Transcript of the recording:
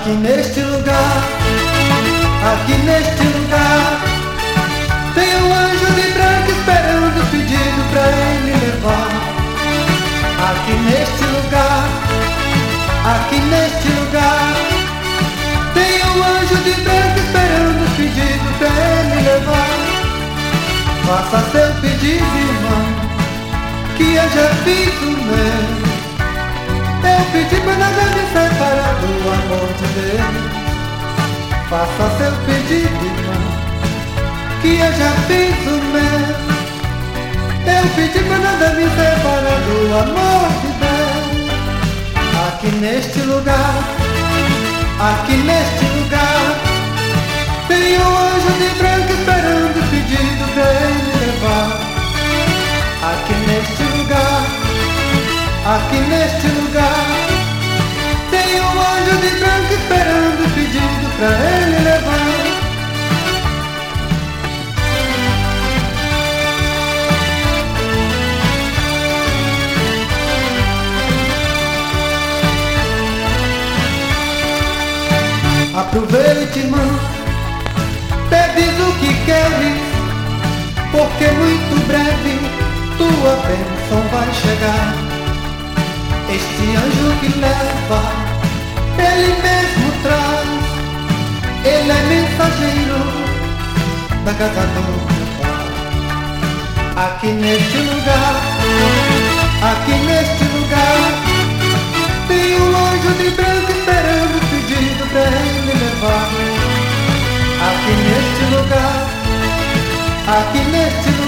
Aqui neste lugar, aqui neste lugar, tem um anjo de branco esperando o pedido pra ele levar. Aqui neste lugar, aqui neste lugar, tem um anjo de branco esperando o pedido pra ele levar. Faça seu pedido, irmão, que eu já fiz o meu. Eu pedi pra nada me separar do amor de Deus. Faça seu pedido, irmão, que eu já fiz o meu. Eu pedi pra nada me separar do amor de Deus. Aqui neste lugar, aqui neste lugar, tem um anjo de branco esperando o pedido pra ele levar. Aqui neste lugar, aqui neste lugar, tem um anjo de branco esperando o pedido pra ele levar. Aproveite, irmão, pedes o que queres, porque muito breve tua bênção vai chegar. Este anjo que leva, ele mesmo traz. Ele é mensageiro da casa do meu Pai. Aqui neste lugar, aqui neste lugar, tem um anjo de branco esperando o pedido pra ele levar. Aqui neste lugar, aqui neste lugar,